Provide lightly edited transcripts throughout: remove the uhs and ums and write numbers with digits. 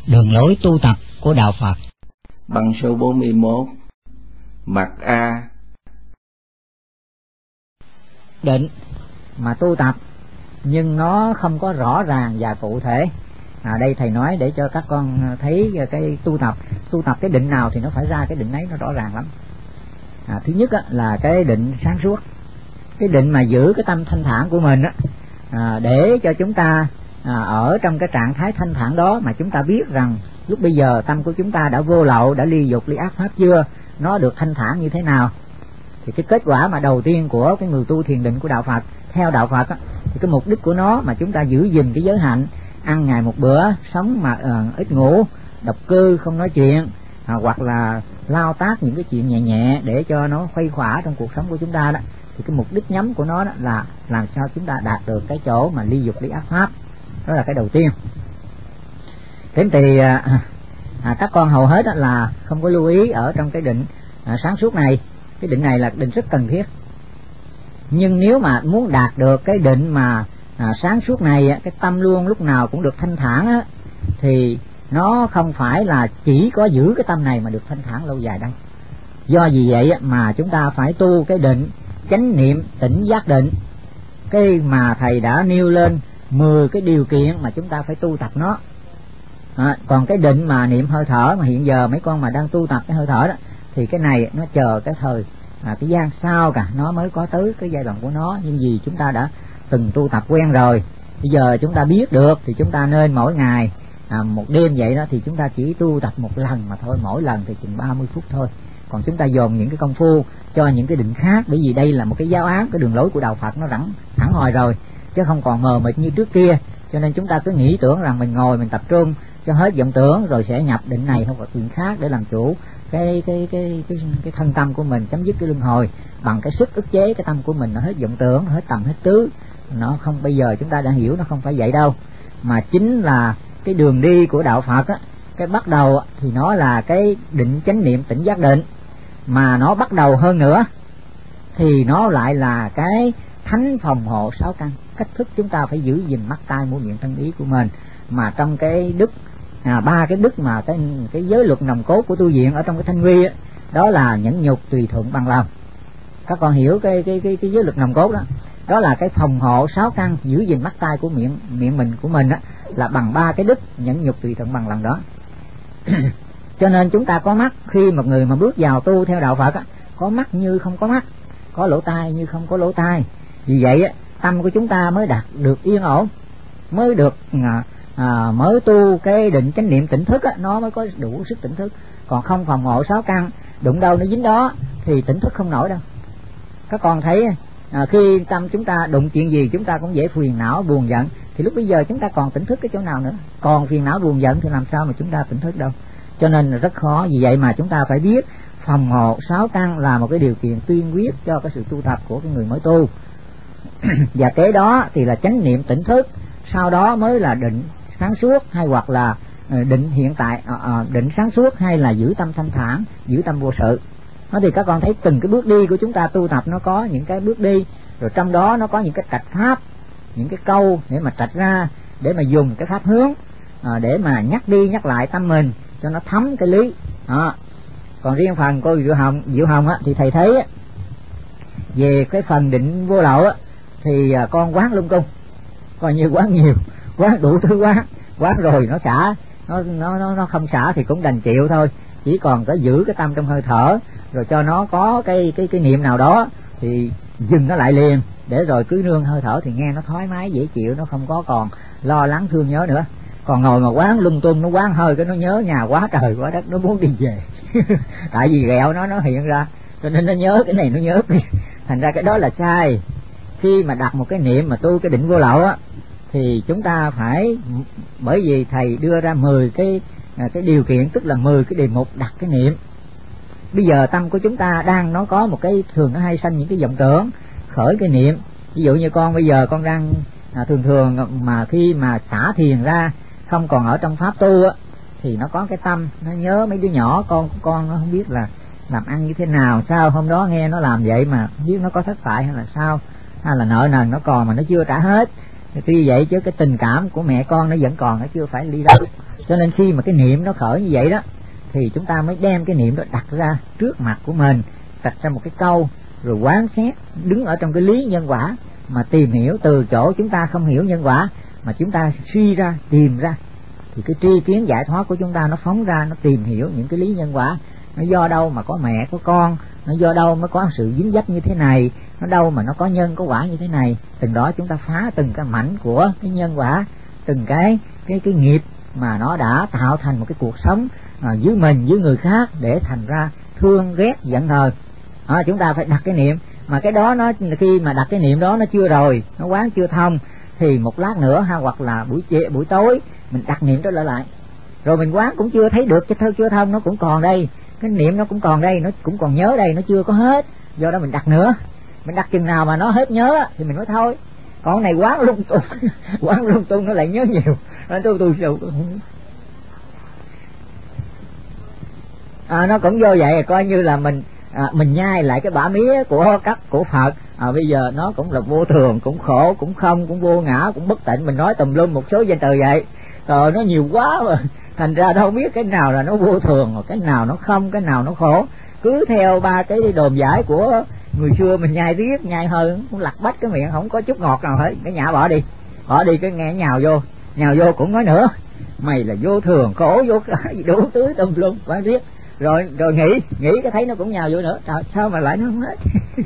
Đường lối tu tập của Đạo Phật. Bằng số 41. Mặt A. Định mà tu tập nhưng nó không có rõ ràng và cụ thể. Đây thầy nói để cho các con thấy cái tu tập cái định nào thì nó phải ra cái định ấy, nó rõ ràng lắm. Thứ nhất là cái định sáng suốt, cái định mà giữ cái tâm thanh thản của mình để cho chúng ta ở trong cái trạng thái thanh thản đó mà chúng ta biết rằng lúc bây giờ tâm của chúng ta đã vô lậu, đã ly dục ly ác pháp chưa, nó được thanh thản như thế nào. Thì cái kết quả mà đầu tiên của cái người tu thiền định của Đạo Phật, theo Đạo Phật thì cái mục đích của nó mà chúng ta giữ gìn cái giới hạnh, ăn ngày một bữa, sống mà ít ngủ, độc cư, không nói chuyện, hoặc là lao tác những cái chuyện nhẹ nhẹ để cho nó khuây khỏa trong cuộc sống của chúng ta đó. Thì cái mục đích nhắm của nó đó là làm sao chúng ta đạt được cái chỗ mà ly dục ly ác pháp. Đó là cái đầu tiên. Thế thì các con hầu hết là không có lưu ý ở trong cái định sáng suốt này. Cái định này là định rất cần thiết. Nhưng nếu mà muốn đạt được cái định mà sáng suốt này, cái tâm luôn lúc nào cũng được thanh thản thì nó không phải là chỉ có giữ cái tâm này mà được thanh thản lâu dài đâu. Do vì vậy mà chúng ta phải tu cái định chánh niệm tỉnh giác định. Cái mà thầy đã nêu lên 10 cái điều kiện mà chúng ta phải tu tập nó. Còn cái định mà niệm hơi thở mà hiện giờ mấy con mà đang tu tập cái hơi thở đó, thì cái này nó chờ cái thời cái gian sau cả nó mới có tới cái giai đoạn của nó. Nhưng vì chúng ta đã từng tu tập quen rồi, bây giờ chúng ta biết được thì chúng ta nên mỗi ngày một đêm vậy đó thì chúng ta chỉ tu tập một lần mà thôi, mỗi lần thì chừng 30 phút thôi. Còn chúng ta dồn những cái công phu cho những cái định khác, bởi vì đây là một cái giáo án, cái đường lối của Đạo Phật nó hẳn hoi rồi, chứ không còn mờ mịt như trước kia. Cho nên chúng ta cứ nghĩ tưởng rằng mình ngồi mình tập trung cho hết vọng tưởng rồi sẽ nhập định này không có chuyện khác để làm chủ cái thân tâm của mình, chấm dứt cái luân hồi bằng cái sức ức chế cái tâm của mình, nó hết vọng tưởng, hết tầm hết tứ. Nó không, bây giờ chúng ta đã hiểu nó không phải vậy đâu, mà chính là cái đường đi của Đạo Phật cái bắt đầu thì nó là cái định chánh niệm tỉnh giác định, mà nó bắt đầu hơn nữa thì nó lại là cái thánh phòng hộ 6 căn. Cách thức chúng ta phải giữ gìn mắt tai mũi miệng thân ý của mình, mà trong cái đức 3 cái đức mà cái giới luật nòng cốt của tu viện ở trong cái Thanh Quy đó là nhẫn nhục tùy thuận bằng lòng. Các con hiểu cái giới luật nòng cốt đó, đó là cái phòng hộ 6 căn, giữ gìn mắt tai của miệng mình của mình là bằng 3 cái đức nhẫn nhục tùy thuận bằng lòng đó. Cho nên chúng ta có mắt, khi một người mà bước vào tu theo Đạo Phật có mắt như không có mắt, có lỗ tai như không có lỗ tai. Vì vậy tâm của chúng ta mới đạt được yên ổn, mới được mới tu cái định chánh niệm tỉnh thức nó mới có đủ sức tỉnh thức. Còn không phòng hộ 6 căn, đụng đâu nó dính đó thì tỉnh thức không nổi đâu. Các con thấy khi tâm chúng ta đụng chuyện gì chúng ta cũng dễ phiền não buồn giận, thì lúc bây giờ chúng ta còn tỉnh thức cái chỗ nào nữa? Còn phiền não buồn giận thì làm sao mà chúng ta tỉnh thức đâu. Cho nên là rất khó. Vì vậy mà chúng ta phải biết phòng hộ 6 căn là một cái điều kiện tiên quyết cho cái sự tu tập của cái người mới tu. Và kế đó thì là chánh niệm tỉnh thức, sau đó mới là định sáng suốt, hay hoặc là định hiện tại, định sáng suốt, hay là giữ tâm thanh thản, giữ tâm vô sự. Nó thì các con thấy từng cái bước đi của chúng ta tu tập nó có những cái bước đi, rồi trong đó nó có những cái trạch pháp, những cái câu để mà trạch ra, để mà dùng cái pháp hướng để mà nhắc đi nhắc lại tâm mình cho nó thấm cái lý. Còn riêng phần cô Diệu Hồng thì thầy thấy về cái phần định vô lậu thì con quán lung tung, coi như quán nhiều, quán đủ thứ, quán rồi nó xả, nó không xả thì cũng đành chịu thôi. Chỉ còn có giữ cái tâm trong hơi thở, rồi cho nó có cái niệm nào đó thì dừng nó lại liền, để rồi cứ nương hơi thở thì nghe nó thoải mái dễ chịu, nó không có còn lo lắng thương nhớ nữa. Còn ngồi mà quán lung tung, nó quán hơi cái nó nhớ nhà quá trời quá đất, nó muốn đi về. Tại vì ghẹo nó hiện ra, cho nên nó nhớ cái này nó nhớ cái. Thành ra cái đó là sai. Khi mà đặt một cái niệm mà tu cái định vô lậu thì chúng ta phải, bởi vì thầy đưa ra 10 cái điều kiện, tức là 10 cái đề mục đặt cái niệm. Bây giờ tâm của chúng ta đang nó có một cái thường nó hay sanh những cái vọng tưởng, khởi cái niệm. Ví dụ như con bây giờ con đang thường mà khi mà xả thiền ra, không còn ở trong pháp tu thì nó có cái tâm nó nhớ mấy đứa nhỏ con nó không biết là làm ăn như thế nào, sao hôm đó nghe nó làm vậy mà không biết nó có thất bại hay là sao, hay là nợ nần nó còn mà nó chưa trả hết. Tuy vậy chứ cái tình cảm của mẹ con nó vẫn còn, nó chưa phải ly đâu. Cho nên khi mà cái niệm nó khởi như vậy đó thì chúng ta mới đem cái niệm đó đặt ra trước mặt của mình, đặt ra một cái câu rồi quán xét, đứng ở trong cái lý nhân quả mà tìm hiểu từ chỗ chúng ta không hiểu nhân quả mà chúng ta suy ra, tìm ra, thì cái tri kiến giải thoát của chúng ta nó phóng ra, nó tìm hiểu những cái lý nhân quả. Nó do đâu mà có mẹ có con, nó do đâu mới có sự dính dấp như thế này, nó đâu mà nó có nhân có quả như thế này. Từng đó chúng ta phá từng cái mảnh của cái nhân quả, từng cái nghiệp mà nó đã tạo thành một cái cuộc sống dưới mình, dưới người khác, để thành ra thương ghét giận hờn. Chúng ta phải đặt cái niệm, mà cái đó nó khi mà đặt cái niệm đó nó chưa rồi, nó quán chưa thông, thì một lát nữa ha, hoặc là buổi tối mình đặt niệm đó lại, rồi mình quán cũng chưa thấy được, chứ chưa thông, nó cũng còn đây, cái niệm nó cũng còn đây, nó cũng còn nhớ đây, nó chưa có hết. Do đó mình đặt nữa, mình đặt chừng nào mà nó hết nhớ thì mình nói thôi. Còn cái này quán lung tung quán lung tung nó lại nhớ nhiều. Nó cũng vô vậy, coi như là mình nhai lại cái bả mía của Phật. Bây giờ nó cũng là vô thường, cũng khổ, cũng không, cũng vô ngã, cũng bất tịnh. Mình nói tùm lum một số danh từ vậy, rồi nó nhiều quá mà thành ra đâu biết cái nào là nó vô thường, cái nào nó không, cái nào nó khổ. Cứ theo ba cái đồn giải của người xưa mình nhai riết, nhai hơn, cũng lặt bách cái miệng, không có chút ngọt nào hết. Cái nhả bỏ đi cái nghe nhào vô cũng nói nữa, mày là vô thường, khổ, vô đủ thứ tùm lum quá riết. Rồi nghĩ cái thấy nó cũng nhào vô nữa. Trời, sao mà lại nó không hết?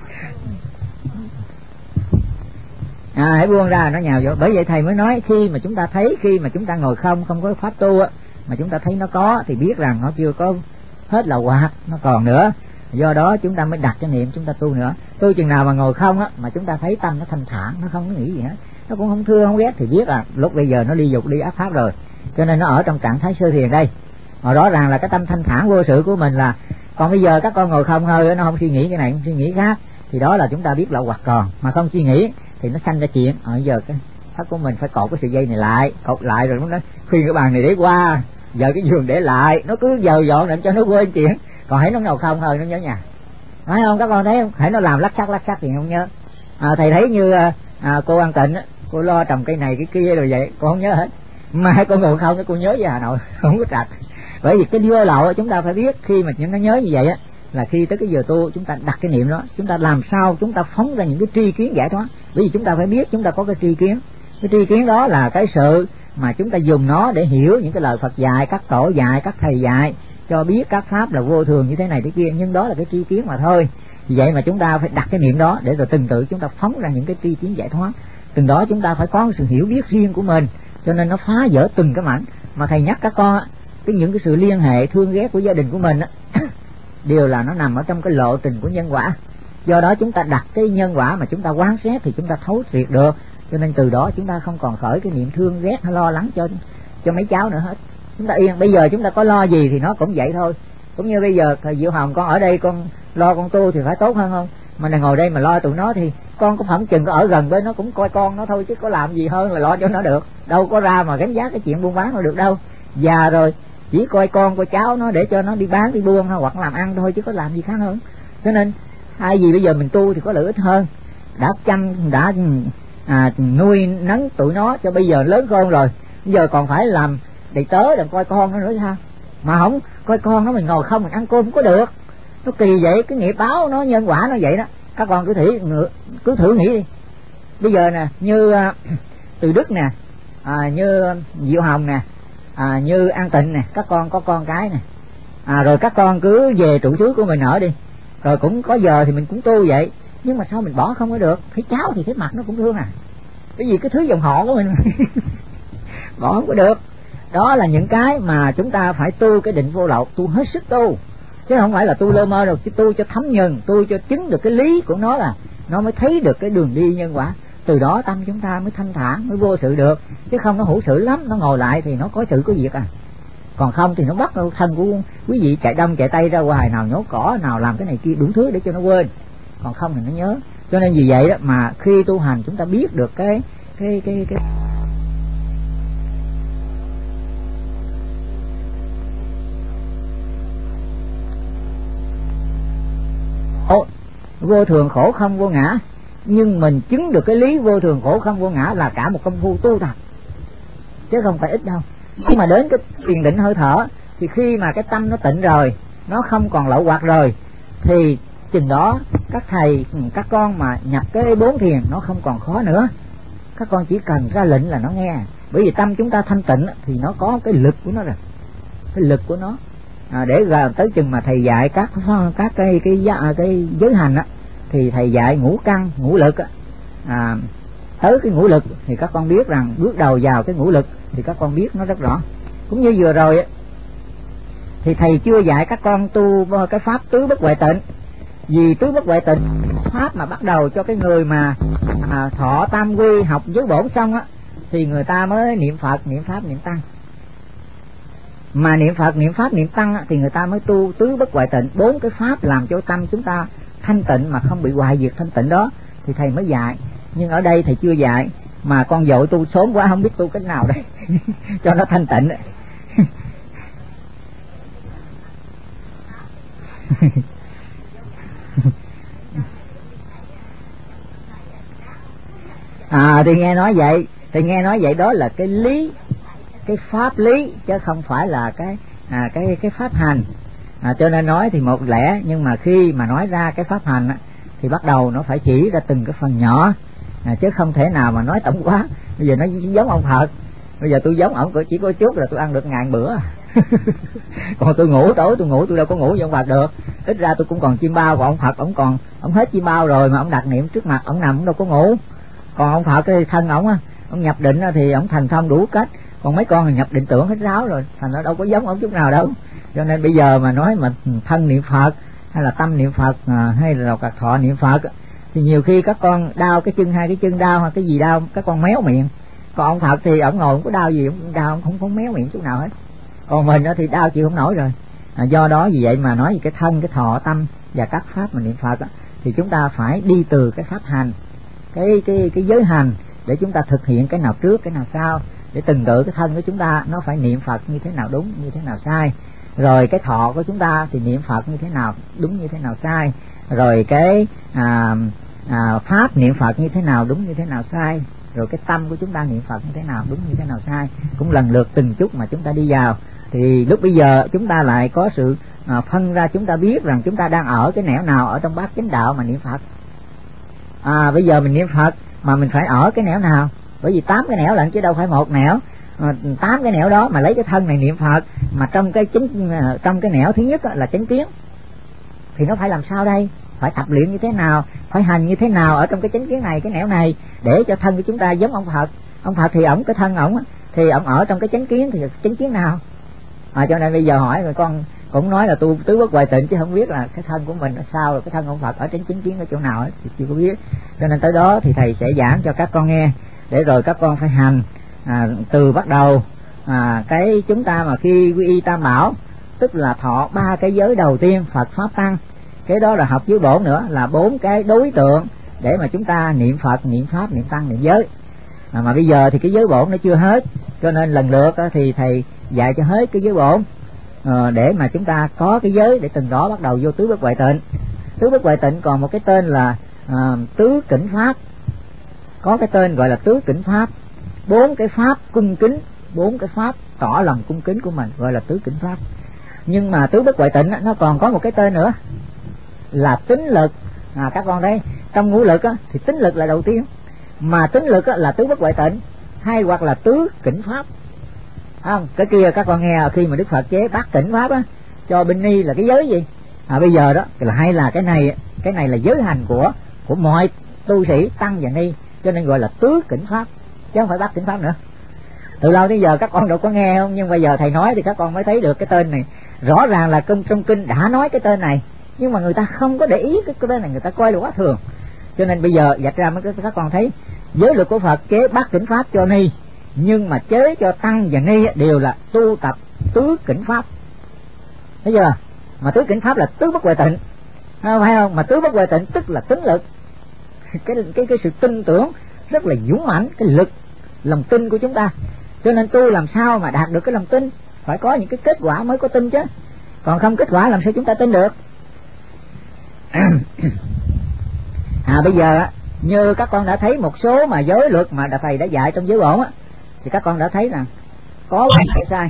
Hãy buông ra, nó nhào vô. Bởi vậy thầy mới nói, khi mà chúng ta thấy, khi mà chúng ta ngồi không có pháp tu mà chúng ta thấy nó có, thì biết rằng nó chưa có hết là hoạt, nó còn nữa. Do đó chúng ta mới đặt cái niệm, chúng ta tu nữa. Tu chừng nào mà ngồi không mà chúng ta thấy tâm nó thanh thản, nó không có nghĩ gì hết, nó cũng không thương không ghét, thì biết lúc bây giờ nó ly dục ly ác pháp rồi. Cho nên nó ở trong trạng thái sơ thiền đây. Mà rõ ràng là cái tâm thanh thản vô sự của mình là. Còn bây giờ các con ngồi không hơi, nó không suy nghĩ cái này, không suy nghĩ khác, thì đó là chúng ta biết là hoặc còn. Mà không suy nghĩ thì nó sanh ra chuyện. Bây giờ cái pháp của mình phải cột cái sợi dây này lại, cột lại, rồi nó khuyên cái bàn này để qua, giờ cái giường để lại, nó cứ giờ dọn để cho nó quên chuyện. Còn hãy nó ngồi không hơi nó nhớ nhà, phải không? Các con thấy không? Hãy nó làm lắc sắc thì không nhớ. Thầy thấy như cô An Tịnh, cô lo trồng cây này cái kia rồi vậy, cô không nhớ hết. Mà cô ngồi không, cô nhớ về Hà Nội không có trật. Bởi vì cái vô lậu chúng ta phải biết, khi mà nó nhớ như vậy là khi tới cái giờ tu chúng ta đặt cái niệm đó, chúng ta làm sao chúng ta phóng ra những cái tri kiến giải thoát. Bởi vì chúng ta phải biết chúng ta có cái tri kiến. Cái tri kiến đó là cái sự mà chúng ta dùng nó để hiểu những cái lời Phật dạy, các tổ dạy, các thầy dạy, cho biết các pháp là vô thường như thế này thế kia, nhưng đó là cái tri kiến mà thôi. Vì vậy mà chúng ta phải đặt cái niệm đó để rồi từng tự chúng ta phóng ra những cái tri kiến giải thoát. Từng đó chúng ta phải có sự hiểu biết riêng của mình, cho nên nó phá vỡ từng cái mảnh. Mà thầy nhắc các con những cái sự liên hệ thương ghét của gia đình của mình đều là nó nằm ở trong cái lộ trình của nhân quả. Do đó chúng ta đặt cái nhân quả mà chúng ta quán xét thì chúng ta thấu triệt được. Cho nên từ đó chúng ta không còn khởi cái niệm thương ghét hay lo lắng cho mấy cháu nữa hết. Chúng ta yên. Bây giờ chúng ta có lo gì thì nó cũng vậy thôi. Cũng như bây giờ thầy Diệu Hồng, con ở đây con lo con tu thì phải tốt hơn không? Mà này ngồi đây mà lo tụi nó thì con cũng không chừng có ở gần với nó cũng coi con nó thôi, chứ có làm gì hơn là lo cho nó được. Đâu có ra mà gánh vác cái chuyện buôn bán nó được đâu. Già rồi chỉ coi con coi cháu nó để cho nó đi bán đi buôn hoặc làm ăn thôi, chứ có làm gì khác hơn. Cho nên hay gì bây giờ mình tu thì có lợi ích hơn. Đã nuôi nấng tụi nó cho bây giờ lớn khôn rồi, bây giờ còn phải làm đầy tớ để coi con nó nữa sao? Mà không coi con nó, mình ngồi không mình ăn cơm không có được. Nó kỳ vậy, cái nghiệp báo nó nhân quả nó vậy đó. Các con cứ thử nghĩ đi. Bây giờ nè, như Từ Đức nè, như Diệu Hồng nè, như An Tịnh nè, các con có con cái nè, rồi các con cứ về trụ xứ của mình ở đi, rồi cũng có giờ thì mình cũng tu vậy. Nhưng mà sao mình bỏ không có được? Thấy cháu thì cái mặt nó cũng thương cái gì cái thứ dòng họ của mình bỏ không có được. Đó là những cái mà chúng ta phải tu cái định vô lậu, tu hết sức tu, chứ không phải là tu lơ mơ đâu. Chứ tu cho thấm nhuần, tu cho chứng được cái lý của nó, là nó mới thấy được cái đường đi nhân quả. Từ đó tâm chúng ta mới thanh thản, mới vô sự được. Chứ không nó hữu sự lắm, nó ngồi lại thì nó có sự có việc còn không thì nó bắt thân của quý vị chạy đông chạy tây ra ngoài, nào nhổ cỏ, nào làm cái này kia đủ thứ để cho nó quên. Còn không thì nó nhớ. Cho nên vì vậy đó mà khi tu hành chúng ta biết được cái vô thường khổ không vô ngã. Nhưng mình chứng được cái lý vô thường khổ không vô ngã là cả một công phu tu tập, chứ không phải ít đâu. khi mà đến cái thiền định hơi thở thì khi mà cái tâm nó tịnh rồi, nó không còn lậu hoặc rồi, thì chừng đó các thầy các con mà nhập cái 4 thiền nó không còn khó nữa. Các con chỉ cần ra lệnh là nó nghe. Bởi vì tâm chúng ta thanh tịnh thì nó có cái lực của nó rồi, cái lực của nó. Để ra tới chừng mà thầy dạy các cái giới hành á, thì thầy dạy ngũ căn ngũ lực á, tới cái ngũ lực thì các con biết rằng bước đầu vào cái ngũ lực thì các con biết nó rất rõ. Cũng như vừa rồi á, thì thầy chưa dạy các con tu cái pháp tứ bất huệ tịnh, vì tứ bất huệ tịnh pháp mà bắt đầu cho cái người mà thọ tam quy học giới bổn xong á, thì người ta mới niệm Phật, niệm pháp, niệm tăng. Mà niệm Phật, niệm pháp, niệm tăng á, thì người ta mới tu tứ bất huệ tịnh, 4 cái pháp làm cho tâm chúng ta thanh tịnh mà không bị hoại diệt thanh tịnh đó, thì thầy mới dạy. Nhưng ở đây thầy chưa dạy, mà con vội tu sớm quá không biết tu cách nào đây cho nó thanh tịnh. Thì nghe nói vậy, thì nghe nói vậy đó là cái lý, cái pháp lý chứ không phải là cái pháp hành. Cho nên nói thì một lẽ, nhưng mà khi mà nói ra cái pháp hành thì bắt đầu nó phải chỉ ra từng cái phần nhỏ, chứ không thể nào mà nói tổng quá. Bây giờ nó giống ông Phật, bây giờ tôi giống ổng chỉ có chút là tôi ăn được 1000 bữa. Còn tôi ngủ tối tôi ngủ, tôi đâu có ngủ như ông Phật được. Ít ra tôi cũng còn chim bao, còn ông Phật ổng hết chim bao rồi mà ổng đặt niệm trước mặt ổng nằm ổng đâu có ngủ. Còn ông Phật cái thân ổng nhập định thì ổng thành thông đủ cách, còn mấy con thì nhập định tưởng hết ráo rồi, thành nó đâu có giống ổng chút nào đâu. Cho nên bây giờ mà nói mà thân niệm Phật hay là tâm niệm Phật hay là đầu cạc thọ niệm Phật thì nhiều khi các con đau cái chân, hai cái chân đau hoặc cái gì đau các con méo miệng. Còn ông Phật thì ổng ngồi không có đau gì, ổng đau không có méo miệng chút nào hết. Còn mình thì đau chịu không nổi rồi. Do đó vì vậy mà nói về cái thân, cái thọ, tâm và các pháp mà niệm Phật thì chúng ta phải đi từ cái pháp hành, cái giới hành để chúng ta thực hiện cái nào trước cái nào sau, để từng tự cái thân của chúng ta nó phải niệm Phật như thế nào đúng, như thế nào sai. Rồi cái thọ của chúng ta thì niệm Phật như thế nào đúng, như thế nào sai. Rồi cái pháp niệm Phật như thế nào đúng, như thế nào sai. Rồi cái tâm của chúng ta niệm Phật như thế nào đúng, như thế nào sai. Cũng lần lượt từng chút mà chúng ta đi vào. Thì lúc bây giờ chúng ta lại có sự phân ra, chúng ta biết rằng chúng ta đang ở cái nẻo nào ở trong bát chánh đạo mà niệm Phật. Bây giờ mình niệm Phật mà mình phải ở cái nẻo nào? Bởi vì 8 cái nẻo lận chứ đâu phải một nẻo. 8 cái nẻo đó mà lấy cái thân này niệm Phật, mà trong cái nẻo thứ nhất là chánh kiến, thì nó phải làm sao đây? Phải tập luyện như thế nào, phải hành như thế nào ở trong cái chánh kiến này, cái nẻo này, để cho thân của chúng ta giống ông Phật. Ông Phật thì ổng, cái thân ổng thì ổng ở trong cái chánh kiến, thì chánh kiến nào? Cho nên bây giờ hỏi rồi con cũng nói là tu tứ bất huệ tịnh chứ không biết là cái thân của mình là sao, rồi cái thân ông Phật ở trên chánh kiến ở chỗ nào ấy, thì chưa có biết. Cho nên tới đó thì thầy sẽ giảng cho các con nghe, để rồi các con phải hành từ bắt đầu cái chúng ta mà khi quy y tam bảo, tức là thọ 3 cái giới đầu tiên Phật pháp tăng, cái đó là học giới bổn nữa, là 4 cái đối tượng để mà chúng ta niệm Phật, niệm pháp, niệm tăng, niệm giới. Mà bây giờ thì cái giới bổn nó chưa hết, cho nên lần lượt thì thầy dạy cho hết cái giới bổn, để mà chúng ta có cái giới để từng đó bắt đầu vô tứ bất huệ tịnh. Tứ bất huệ tịnh còn một cái tên là tứ kỉnh pháp, có cái tên gọi là tứ kỉnh pháp, 4 cái pháp cung kính, 4 cái pháp tỏ lòng cung kính của mình gọi là tứ kỉnh pháp. Nhưng mà tứ bất huệ tịnh nó còn có một cái tên nữa là tín lực. Các con thấy trong ngũ lực thì tín lực là đầu tiên, mà tín lực là tứ bất huệ tịnh, hay hoặc là tứ kỉnh pháp. Cái kia các con nghe khi mà Đức Phật chế bát kỉnh pháp cho binh ni là cái giới gì? Bây giờ đó là hay là cái này là giới hành của mọi tu sĩ tăng và ni, cho nên gọi là tứ kỉnh pháp chứ không phải bát kỉnh pháp nữa. Từ lâu đến giờ các con đâu có nghe không, nhưng bây giờ thầy nói thì các con mới thấy được cái tên này. Rõ ràng là trong kinh đã nói cái tên này, nhưng mà người ta không có để ý cái tên này, người ta coi là quá thường. Cho nên bây giờ vạch ra mới các con thấy giới luật của Phật chế bát kỉnh pháp cho ni, nhưng mà chế cho tăng và ni đều là tu tập tứ kỉnh pháp. Thấy chưa? Mà tứ kỉnh pháp là tứ bất huệ tịnh, phải không? Mà tứ bất huệ tịnh tức là tín lực, cái sự tin tưởng rất là dũng mãnh, cái lực lòng tin của chúng ta. Cho nên tu làm sao mà đạt được cái lòng tin, phải có những cái kết quả mới có tin chứ, còn không kết quả làm sao chúng ta tin được. Bây giờ như các con đã thấy một số mà giới luật mà thầy đã dạy trong giới bổn thì các con đã thấy rằng có cái sai.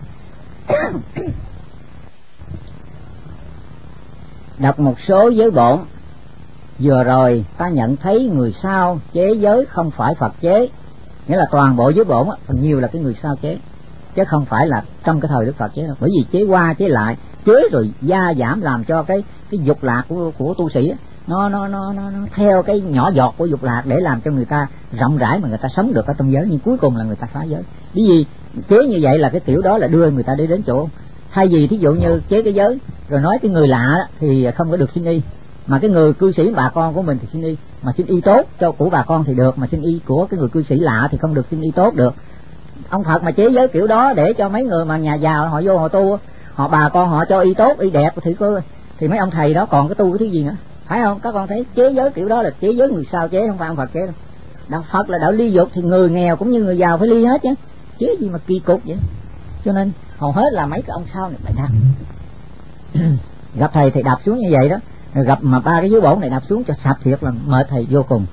Đọc một số giới bổn. Vừa rồi ta nhận thấy người sao chế giới không phải Phật chế, nghĩa là toàn bộ giới bổn phần nhiều là cái người sao chế, chứ không phải là trong cái thời Đức Phật chế đâu. Bởi vì chế qua chế lại, chế rồi gia giảm làm cho cái dục lạc của tu sĩ nó theo cái nhỏ giọt của dục lạc để làm cho người ta rộng rãi mà người ta sống được ở trong giới, nhưng cuối cùng là người ta phá giới. Bởi vì chế như vậy là cái kiểu đó là đưa người ta đi đến chỗ, thay vì thí dụ như chế cái giới rồi nói cái người lạ thì không có được xin y, mà cái người cư sĩ bà con của mình thì xin y, mà xin y tốt cho của bà con thì được, mà xin y của cái người cư sĩ lạ thì không được xin y tốt được. Ông Phật mà chế giới kiểu đó để cho mấy người mà nhà giàu họ vô họ tu, họ bà con họ cho y tốt y đẹp thì mấy ông thầy đó còn cái tu cái thứ gì nữa, phải không? Các con thấy chế giới kiểu đó là chế giới người sao chế, không phải ông Phật chế đâu. Đạo Phật là đạo ly dục thì người nghèo cũng như người giàu phải ly hết chứ, chế gì mà kỳ cục vậy. Cho nên hầu hết là mấy cái ông sao này phải đạp. Gặp thầy thì đạp xuống như vậy đó, rồi gặp mà ba cái giới bổn này đạp xuống cho sạch thiệt là mệt thầy vô cùng.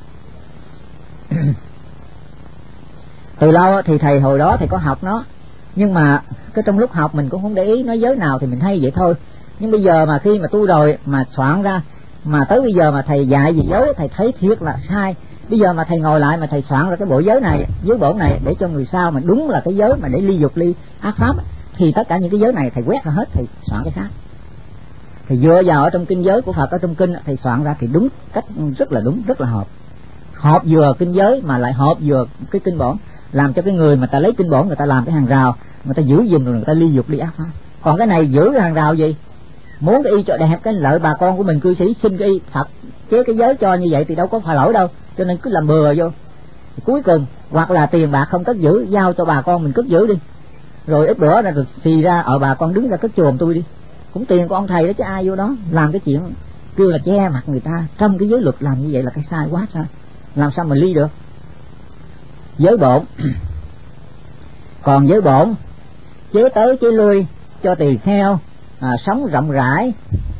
Từ lâu thì thầy hồi đó thầy có học nó, nhưng mà cái trong lúc học mình cũng không để ý nói giới nào thì mình hay vậy thôi. Nhưng bây giờ mà khi mà tu rồi mà soạn ra, mà tới bây giờ mà thầy dạy gì giới thầy thấy thiệt là sai. Bây giờ mà thầy ngồi lại mà thầy soạn ra cái bộ giới này, giới bổn này để cho người sao mà đúng là cái giới mà để ly dục ly ác pháp, thì tất cả những cái giới này thầy quét ra hết, thầy soạn cái khác. Thì dựa vào ở trong kinh giới của Phật ở trong kinh thầy soạn ra thì đúng cách, rất là đúng, rất là hợp vừa kinh giới mà lại hợp vừa cái kinh bổn, làm cho cái người mà ta lấy kinh bổn người ta làm cái hàng rào, người ta giữ gìn rồi người ta ly dục ly ác pháp. Còn cái này giữ cái hàng rào gì? Muốn cái y cho đẹp cái lợi bà con của mình cư sĩ xin cái y Phật chế cái giới cho như vậy thì đâu có phải lỗi đâu, cho nên cứ làm bừa vô. Thì cuối cùng hoặc là tiền bạc không cất giữ, giao cho bà con mình cất giữ đi, rồi ít bữa rồi xì ra ở bà con đứng ra cất chùm tôi đi, cũng tiền của ông thầy đó chứ ai vô đó làm cái chuyện kêu là che mặt người ta. Trong cái giới luật làm như vậy là cái sai quá sai, làm sao mà ly được. Giới bổn còn giới bổn chế tới chế lui cho tỳ kheo sống rộng rãi,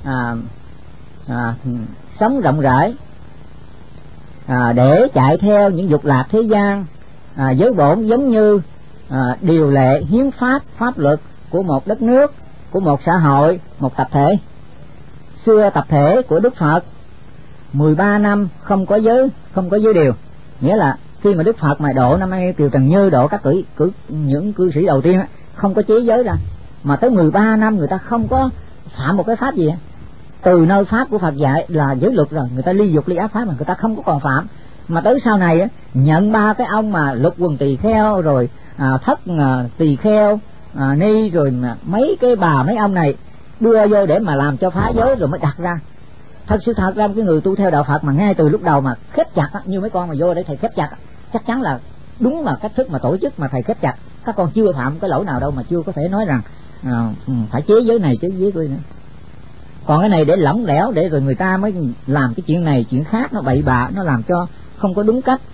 sống rộng rãi để chạy theo những dục lạc thế gian. Giới bổn giống như điều lệ hiến pháp, pháp luật của một đất nước, của một xã hội, một tập thể. Xưa tập thể của Đức Phật 13 năm không có giới điều, nghĩa là khi mà Đức Phật mà độ năm nay Kiều Trần Như độ các những cư sĩ đầu tiên không có chế giới ra, mà tới 13 năm người ta không có phạm một cái pháp gì. Từ nơi pháp của Phật dạy là giới luật rồi, người ta ly dục ly ác pháp mà người ta không có còn phạm. Mà tới sau này nhận ba cái ông mà Lục Quần Tỳ Kheo rồi Thất Tỳ Kheo Ni rồi mà mấy cái bà mấy ông này đưa vô để mà làm cho phá giới rồi mới đặt ra. Thật sự thật ra cái người tu theo đạo Phật mà ngay từ lúc đầu mà khép chặt như mấy con mà vô để thầy khép chặt, chắc chắn là đúng là cách thức mà tổ chức mà thầy khép chặt, các con chưa phạm cái lỗi nào đâu mà chưa có thể nói rằng phải chế giới này chế giới kia nữa. Còn cái này để lỏng lẻo để rồi người ta mới làm cái chuyện này chuyện khác, nó bậy bạ, nó làm cho không có đúng cách.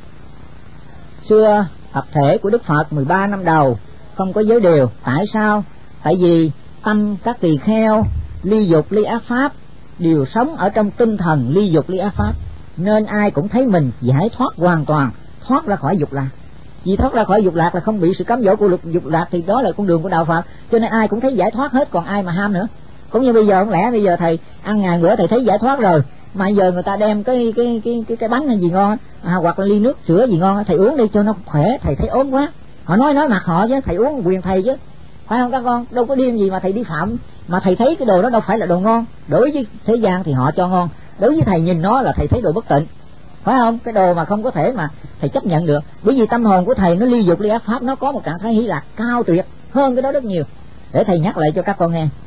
Xưa tập thể của Đức Phật 13 năm đầu không có giới điều. Tại sao? Tại vì tâm các tỳ kheo ly dục ly ác pháp đều sống ở trong tinh thần ly dục ly ác pháp, nên ai cũng thấy mình giải thoát hoàn toàn, thoát ra khỏi dục lạc. Vì thoát ra khỏi dục lạc là không bị sự cám dỗ của dục lạc thì đó là con đường của đạo Phật, cho nên ai cũng thấy giải thoát hết, còn ai mà ham nữa. Cũng như bây giờ không lẽ bây giờ thầy ăn ngày bữa thầy thấy giải thoát rồi, mà giờ người ta đem cái bánh hay gì ngon hoặc là ly nước sữa gì ngon thầy uống đi cho nó khỏe, thầy thấy ốm quá, họ nói mặt họ chứ thầy uống quyền thầy chứ, phải không các con? Đâu có điên gì mà thầy đi phạm, mà thầy thấy cái đồ đó đâu phải là đồ ngon. Đối với thế gian thì họ cho ngon, đối với thầy nhìn nó là thầy thấy đồ bất tịnh, phải không? Cái đồ mà không có thể mà thầy chấp nhận được, bởi vì tâm hồn của thầy nó ly dục ly ác pháp, nó có một trạng thái hỷ lạc cao tuyệt hơn cái đó rất nhiều. Để thầy nhắc lại cho các con nghe.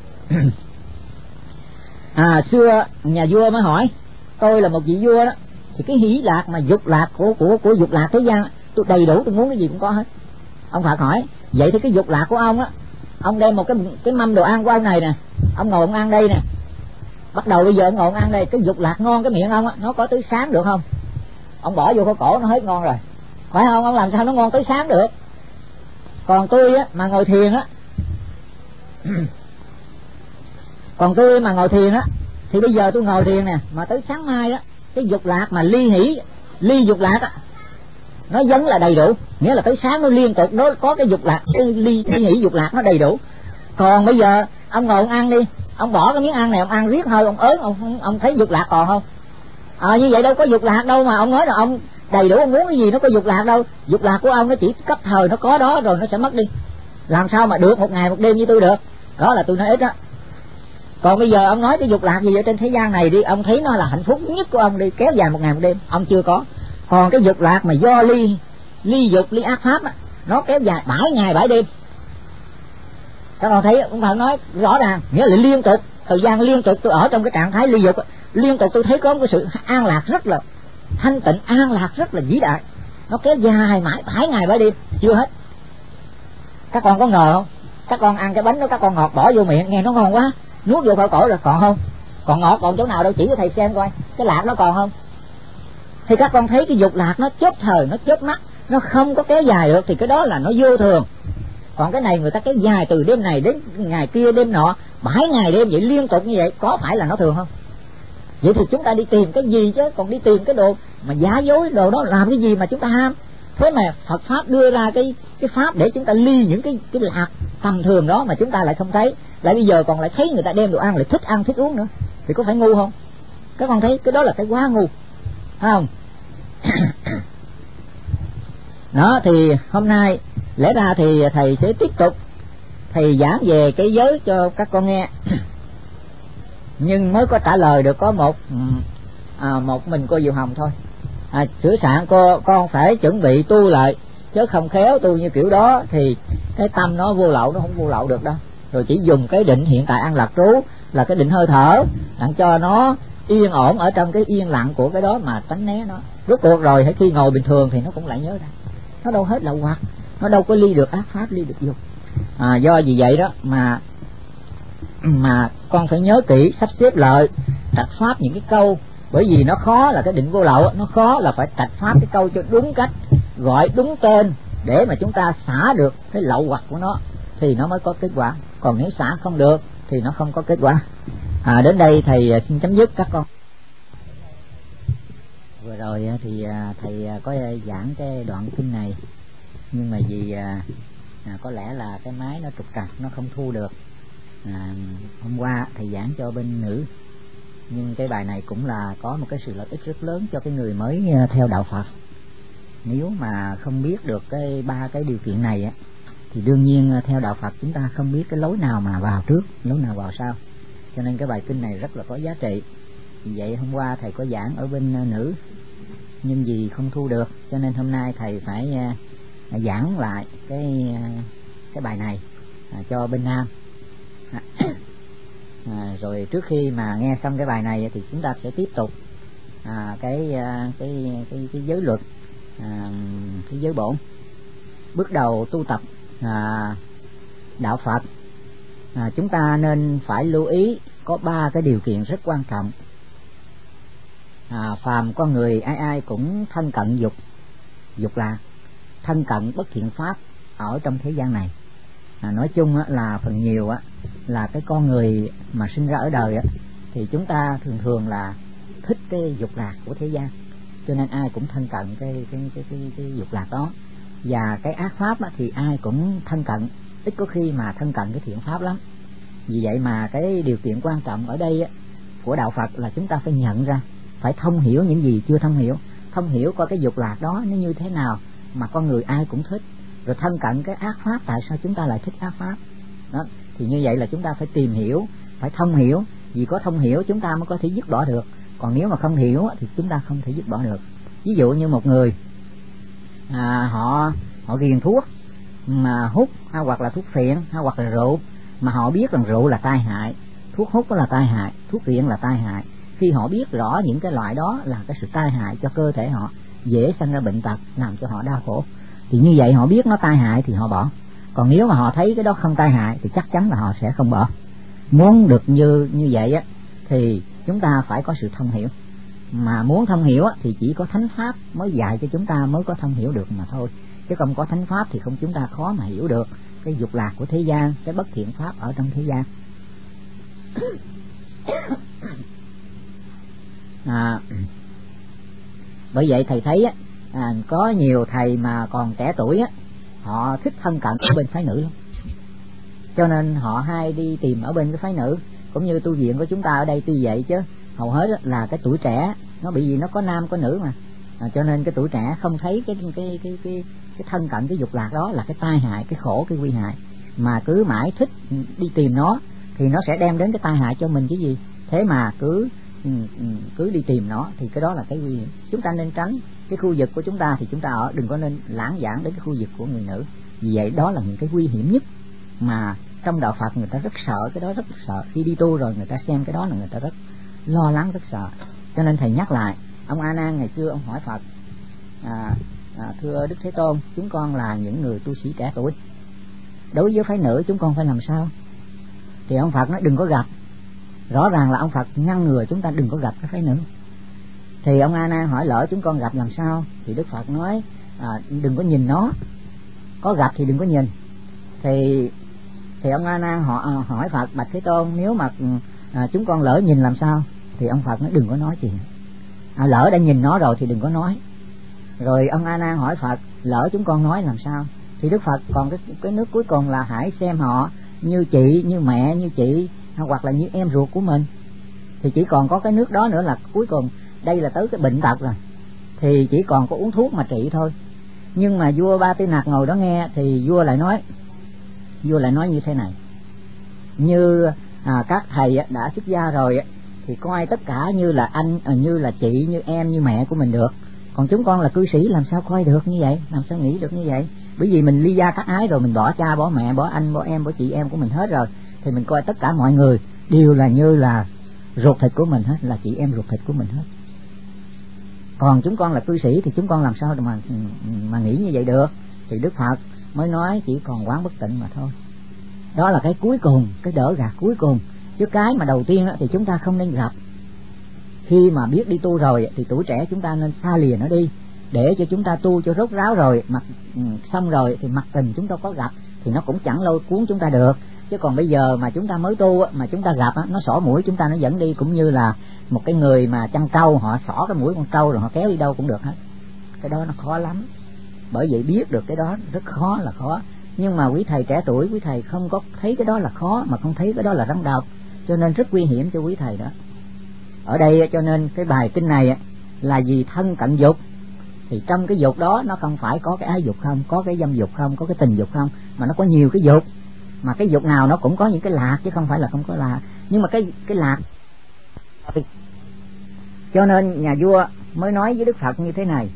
Xưa nhà vua mới hỏi tôi là một vị vua đó, thì cái hỷ lạc mà dục lạc của dục lạc thế gian tôi đầy đủ, tôi muốn cái gì cũng có hết. Ông Phật hỏi vậy thì cái dục lạc của ông á, ông đem một cái mâm đồ ăn của ông này nè, ông ngồi ông ăn đây nè, bắt đầu bây giờ ông ngồi ông ăn đây, cái dục lạc ngon cái miệng ông á, nó có tới sáng được không? Ông bỏ vô cái cổ nó hết ngon rồi, phải không? Ông làm sao nó ngon tới sáng được? Còn tôi á mà ngồi thiền á còn tôi mà ngồi thiền á thì bây giờ tôi ngồi thiền nè, mà tới sáng mai á cái dục lạc mà ly dục lạc á nó vẫn là đầy đủ, nghĩa là tới sáng nó liên tục, nó có cái dục lạc, cái ly cái nghĩ dục lạc nó đầy đủ. Còn bây giờ ông ngồi ông ăn đi, ông bỏ cái miếng ăn này ông ăn riết hơi ông ớn, ông thấy dục lạc còn không? Như vậy đâu có dục lạc đâu mà ông nói là ông đầy đủ, ông muốn cái gì nó có dục lạc đâu. Dục lạc của ông nó chỉ cấp thời, nó có đó rồi nó sẽ mất đi. Làm sao mà được một ngày một đêm như tôi được? Đó là tôi nói ít á. Còn bây giờ ông nói cái dục lạc gì ở trên thế gian này đi, ông thấy nó là hạnh phúc nhất của ông đi, kéo dài một ngày một đêm, ông chưa có. Còn cái dục lạc mà do ly dục, ly ác pháp á, nó kéo dài 7 ngày 7 đêm. Các bạn thấy ông bạn nói rõ ràng, nghĩa là liên tục, thời gian liên tục tôi ở trong cái trạng thái ly dục, liên tục tôi thấy có một cái sự an lạc rất là thanh tịnh, an lạc rất là vĩ đại. Nó kéo dài mãi 7 ngày 7 đêm chưa hết. Các con có ngờ không? Các con ăn cái bánh đó, các con ngọt bỏ vô miệng nghe nó ngon quá, nuốt vô khẩu cổ rồi còn không? Còn ngọt còn chỗ nào đâu, chỉ cho thầy xem coi cái lạc nó còn không. Thì các con thấy cái dục lạc nó chớp thời, nó chớp mắt, nó không có kéo dài được, thì cái đó là nó vô thường. Còn cái này người ta kéo dài từ đêm này đến ngày kia đêm nọ, 7 ngày đêm vậy liên tục như vậy, có phải là nó thường không? Vậy thì chúng ta đi tìm cái gì chứ, còn đi tìm cái đồ mà giả dối đồ đó làm cái gì mà chúng ta ham? Thế mà Phật pháp đưa ra cái pháp để chúng ta ly những cái lạc tầm thường đó mà chúng ta lại không thấy, lại bây giờ còn lại thấy người ta đem đồ ăn lại thích ăn thích uống nữa, thì có phải ngu không? Các con thấy cái đó là cái quá ngu, phải không? Đó thì hôm nay lẽ ra thì thầy sẽ tiếp tục thầy giảng về cái giới cho các con nghe. Nhưng mới có trả lời được có một mình cô Diệu Hồng thôi. Sửa soạn con phải chuẩn bị tu lại, chứ không khéo tu như kiểu đó thì cái tâm nó vô lậu, nó không vô lậu được đâu. Rồi chỉ dùng cái định hiện tại an lạc trú là cái định hơi thở, đặng cho nó yên ổn ở trong cái yên lặng của cái đó mà tránh né nó. Rốt cuộc rồi khi ngồi bình thường thì nó cũng lại nhớ ra, nó đâu hết lậu hoặc, nó đâu có ly được ác pháp, ly được dục. Do vì vậy đó mà con phải nhớ kỹ, sắp xếp lại trạch pháp những cái câu, bởi vì nó khó là cái định vô lậu, nó khó là phải trạch pháp cái câu cho đúng cách, gọi đúng tên để mà chúng ta xả được cái lậu hoặc của nó thì nó mới có kết quả. Còn nếu xả không được thì nó không có kết quả. Đến đây thầy xin chấm dứt các con. Vừa rồi thì thầy có giảng cái đoạn kinh này, nhưng mà vì có lẽ là cái máy nó trục trặc, nó không thu được. Hôm qua thầy giảng cho bên nữ, nhưng cái bài này cũng là có một cái sự lợi ích rất lớn cho cái người mới theo đạo Phật. Nếu mà không biết được ba cái điều kiện này á, thì đương nhiên theo đạo Phật chúng ta không biết cái lối nào mà vào trước, lối nào vào sau. Cho nên cái bài kinh này rất là có giá trị. Vì vậy hôm qua thầy có giảng ở bên nữ, nhưng vì không thu được cho nên hôm nay thầy phải giảng lại cái bài này cho bên nam. Rồi trước khi mà nghe xong cái bài này thì chúng ta sẽ tiếp tục cái giới luật, cái giới bổn. Bước đầu tu tập đạo Phật, chúng ta nên phải lưu ý có 3 cái điều kiện rất quan trọng. Phàm con người ai ai cũng thân cận dục lạc, thân cận bất thiện pháp ở trong thế gian này. Nói chung là phần nhiều là cái con người mà sinh ra ở đời thì chúng ta thường là thích cái dục lạc của thế gian, cho nên ai cũng thân cận cái dục lạc đó. Và cái ác pháp thì ai cũng thân cận, ít có khi mà thân cận cái thiện pháp lắm. Vì vậy mà cái điều kiện quan trọng ở đây của đạo Phật là chúng ta phải nhận ra, phải thông hiểu những gì chưa thông hiểu, thông hiểu coi cái dục lạc đó nó như thế nào mà con người ai cũng thích, rồi thân cận cái ác pháp tại sao chúng ta lại thích ác pháp đó. Thì như vậy là chúng ta phải tìm hiểu, phải thông hiểu, vì có thông hiểu chúng ta mới có thể dứt bỏ được. Còn nếu mà không hiểu thì chúng ta không thể dứt bỏ được. Ví dụ như một người họ ghiền thuốc mà hút, hoặc là thuốc phiện, hoặc là rượu, mà họ biết rằng rượu là tai hại, thuốc hút đó là tai hại, thuốc phiện là tai hại. Khi họ biết rõ những cái loại đó là cái sự tai hại cho cơ thể họ, dễ sinh ra bệnh tật, làm cho họ đau khổ, thì như vậy họ biết nó tai hại thì họ bỏ. Còn nếu mà họ thấy cái đó không tai hại thì chắc chắn là họ sẽ không bỏ. Muốn được như vậy thì chúng ta phải có sự thông hiểu. Mà muốn thông hiểu thì chỉ có thánh pháp mới dạy cho chúng ta mới có thông hiểu được mà thôi. Chứ không có thánh pháp thì không, chúng ta khó mà hiểu được cái dục lạc của thế gian, cái bất thiện pháp ở trong thế gian. Bởi vậy thầy thấy có nhiều thầy mà còn trẻ tuổi á, họ thích thân cận ở bên phái nữ lắm, cho nên họ hay đi tìm ở bên cái phái nữ. Cũng như tu viện của chúng ta ở đây tuy vậy chứ hầu hết là cái tuổi trẻ nó bị gì, nó có nam có nữ mà, cho nên cái tuổi trẻ không thấy cái thân cận cái dục lạc đó là cái tai hại, cái khổ, cái nguy hại, mà cứ mãi thích đi tìm nó thì nó sẽ đem đến cái tai hại cho mình chứ gì. Thế mà cứ đi tìm nó thì cái đó là cái nguy hiểm. Chúng ta nên tránh cái khu vực của chúng ta thì chúng ta ở, đừng có nên lãng giảng đến cái khu vực của người nữ. Vì vậy đó là những cái nguy hiểm nhất mà trong đạo Phật người ta rất sợ, cái đó rất sợ. Khi đi tu rồi người ta xem cái đó là người ta rất lo lắng, rất sợ. Cho nên thầy nhắc lại, ông A Nan ngày xưa ông hỏi Phật, thưa Đức Thế Tôn, chúng con là những người tu sĩ trẻ tuổi, đối với phái nữ chúng con phải làm sao? Thì ông Phật nói đừng có gặp. Rõ ràng là ông Phật ngăn ngừa chúng ta đừng có gặp cái phái nữ. Thì ông A Nan hỏi lỡ chúng con gặp làm sao? Thì Đức Phật nói đừng có nhìn nó, có gặp thì đừng có nhìn. Thì ông A Nan họ hỏi Phật, bạch Thế Tôn, nếu mà chúng con lỡ nhìn làm sao? Thì ông Phật nói đừng có nói chuyện. Lỡ đã nhìn nó rồi thì đừng có nói. Rồi ông A Nan hỏi Phật, lỡ chúng con nói làm sao? Thì Đức Phật còn cái nước cuối cùng là hãy xem họ như chị, như mẹ, như chị, hoặc là như em ruột của mình. Thì chỉ còn có cái nước đó nữa là cuối cùng. Đây là tới cái bệnh tật rồi, thì chỉ còn có uống thuốc mà trị thôi. Nhưng mà vua Ba Tư Nặc ngồi đó nghe thì vua lại nói như thế này: như các thầy đã xuất gia rồi thì coi tất cả như là anh, như là chị, như em, như mẹ của mình được. Còn chúng con là cư sĩ làm sao coi được như vậy, làm sao nghĩ được như vậy? Bởi vì mình ly gia các ái rồi, mình bỏ cha, bỏ mẹ, bỏ anh, bỏ em, bỏ chị em của mình hết rồi, thì mình coi tất cả mọi người đều là như là ruột thịt của mình hết, là chị em ruột thịt của mình hết. Còn chúng con là cư sĩ thì chúng con làm sao mà nghĩ như vậy được? Thì Đức Phật mới nói chỉ còn quán bất tịnh mà thôi. Đó là cái cuối cùng, cái đỡ gạt cuối cùng. Chứ cái mà đầu tiên thì chúng ta không nên gặp. Khi mà biết đi tu rồi thì tuổi trẻ chúng ta nên xa lìa nó đi, để cho chúng ta tu cho rốt ráo rồi, xong rồi thì mặc tình chúng ta có gặp thì nó cũng chẳng lôi cuốn chúng ta được. Chứ còn bây giờ mà chúng ta mới tu mà chúng ta gặp nó xỏ mũi chúng ta, nó dẫn đi, cũng như là một cái người mà chăn trâu, họ xỏ cái mũi con trâu rồi họ kéo đi đâu cũng được hết. Cái đó nó khó lắm. Bởi vậy biết được cái đó rất khó là khó. Nhưng mà quý thầy trẻ tuổi, quý thầy không có thấy cái đó là khó, mà không thấy cái đó là rắn độc, cho nên rất nguy hiểm cho quý thầy đó. Ở đây cho nên cái bài kinh này là vì thân cận dục. Thì trong cái dục đó nó không phải có cái ái dục không, có cái dâm dục không, có cái tình dục không, mà nó có nhiều cái dục. Mà cái dục nào nó cũng có những cái lạc, chứ không phải là không có lạc. Nhưng mà cái lạc, cho nên nhà vua mới nói với Đức Phật như thế này: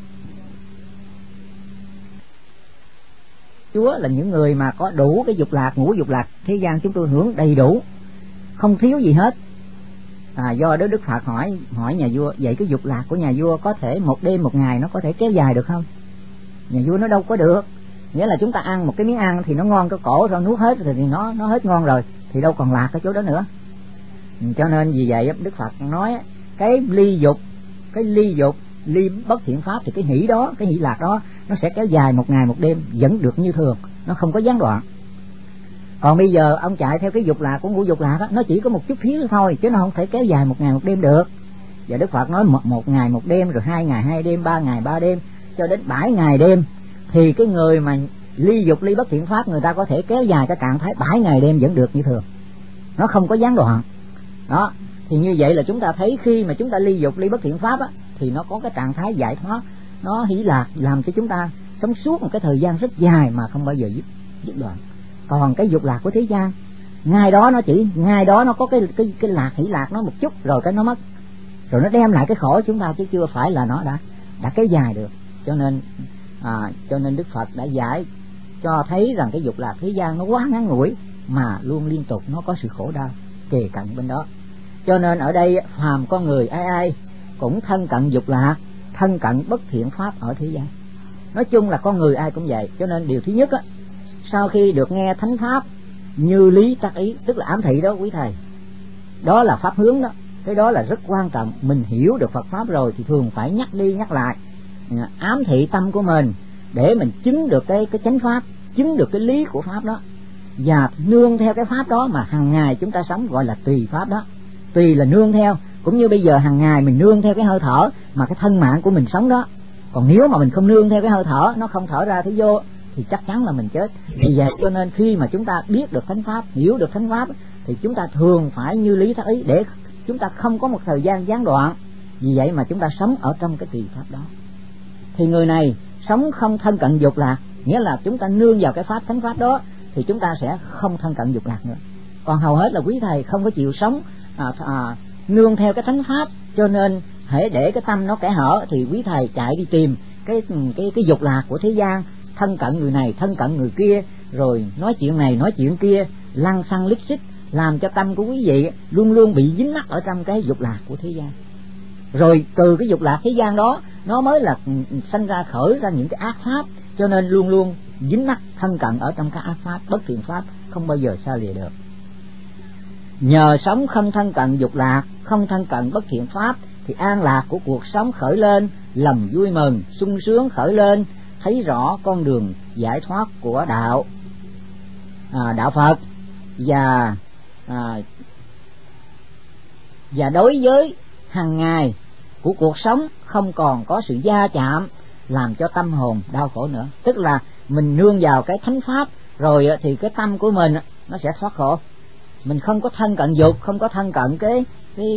Chúa là những người mà có đủ cái dục lạc, ngũ dục lạc thế gian chúng tôi hưởng đầy đủ, không thiếu gì hết. Do đó Đức Phật hỏi nhà vua, vậy cái dục lạc của nhà vua có thể một đêm một ngày nó có thể kéo dài được không? Nhà vua nó đâu có được. Nghĩa là chúng ta ăn một cái miếng ăn thì nó ngon cái cổ rồi, nuốt hết rồi thì nó hết ngon rồi, thì đâu còn lạc ở chỗ đó nữa. Cho nên vì vậy Đức Phật nói cái ly dục, ly bất thiện pháp, thì cái hỷ đó, cái hỷ lạc đó nó sẽ kéo dài một ngày một đêm vẫn được như thường, nó không có gián đoạn. Còn bây giờ ông chạy theo cái dục lạc của ngũ dục lạc đó, nó chỉ có một chút xíu thôi, chứ nó không thể kéo dài một ngày một đêm được. Và Đức Phật nói một ngày một đêm, rồi 2 ngày 2 đêm, 3 ngày 3 đêm, cho đến 7 ngày đêm. Thì cái người mà ly dục ly bất thiện pháp, người ta có thể kéo dài cái trạng thái 7 ngày đêm vẫn được như thường, nó không có gián đoạn. Đó, thì như vậy là chúng ta thấy khi mà chúng ta ly dục ly bất thiện pháp á, thì nó có cái trạng thái giải thoát, nó hỷ lạc, làm cho chúng ta sống suốt một cái thời gian rất dài mà không bao giờ dứt đoạn. Còn cái dục lạc của thế gian, ngay đó nó có cái lạc hỷ lạc nó một chút rồi cái nó mất, rồi nó đem lại cái khổ chúng ta, chứ chưa phải là nó đã kéo dài được. Cho nên Đức Phật đã giải cho thấy rằng cái dục lạc thế gian nó quá ngắn ngủi, mà luôn liên tục nó có sự khổ đau kề cận bên đó. Cho nên ở đây phàm con người ai cũng thân cận dục lạc, thân cận bất thiện pháp ở thế gian. Nói chung là con người ai cũng vậy. Cho nên điều thứ nhất sau khi được nghe thánh pháp như lý tác ý, tức là ám thị đó quý thầy, đó là pháp hướng đó, cái đó là rất quan trọng. Mình hiểu được Phật pháp rồi thì thường phải nhắc đi nhắc lại, ám thị tâm của mình để mình chứng được cái chánh pháp, chứng được cái lý của pháp đó, và nương theo cái pháp đó mà hàng ngày chúng ta sống, gọi là tùy pháp đó. Tùy là nương theo, cũng như bây giờ hàng ngày mình nương theo cái hơi thở mà cái thân mạng của mình sống đó. Còn nếu mà mình không nương theo cái hơi thở, nó không thở ra thứ vô thì chắc chắn là mình chết. Vì vậy cho nên khi mà chúng ta biết được thánh pháp, hiểu được thánh pháp thì chúng ta thường phải như lý tác ý để chúng ta không có một thời gian gián đoạn. Vì vậy mà chúng ta sống ở trong cái trì pháp đó. Thì người này sống không thân cận dục lạc, nghĩa là chúng ta nương vào cái pháp thánh pháp đó thì chúng ta sẽ không thân cận dục lạc nữa. Còn hầu hết là quý thầy không có chịu sống nương theo cái thánh pháp, cho nên hễ để cái tâm nó kẽ hở thì quý thầy chạy đi tìm cái dục lạc của thế gian, thân cận người này thân cận người kia, rồi nói chuyện này nói chuyện kia, lăng xăng lít xích, làm cho tâm của quý vị luôn luôn bị dính mắc ở trong cái dục lạc của thế gian. Rồi từ cái dục lạc thế gian đó nó mới là sanh ra khởi ra những cái ác pháp, cho nên luôn luôn dính mắc thân cận ở trong các ác pháp, bất thiện pháp, không bao giờ xa lìa được. Nhờ sống không thân cận dục lạc, không thân cận bất thiện pháp thì an lạc của cuộc sống khởi lên, lòng vui mừng sung sướng khởi lên, thấy rõ con đường giải thoát của đạo Phật. Và đối với hàng ngày của cuộc sống không còn có sự va chạm làm cho tâm hồn đau khổ nữa. Tức là mình nương vào cái thánh pháp rồi thì cái tâm của mình nó sẽ thoát khổ. Mình không có thân cận dục, không có thân cận cái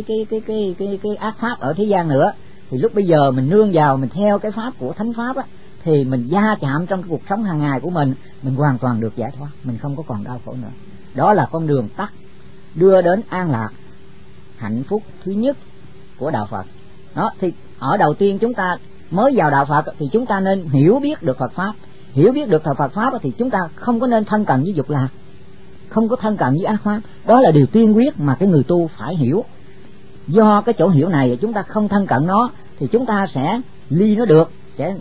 ác pháp ở thế gian nữa. Thì lúc bây giờ mình nương vào, mình theo cái pháp của thánh pháp thì mình va chạm trong cái cuộc sống hàng ngày của mình hoàn toàn được giải thoát, mình không có còn đau khổ nữa. Đó là con đường tắt đưa đến an lạc, hạnh phúc thứ nhất của đạo Phật. Đó, thì ở đầu tiên chúng ta mới vào đạo Phật thì chúng ta nên hiểu biết được Phật pháp. Hiểu biết được Phật pháp thì chúng ta không có nên thân cận với dục lạc, không có thân cận với ác pháp. Đó là điều tiên quyết mà cái người tu phải hiểu. Do cái chỗ hiểu này chúng ta không thân cận nó thì chúng ta sẽ ly nó được, sẽ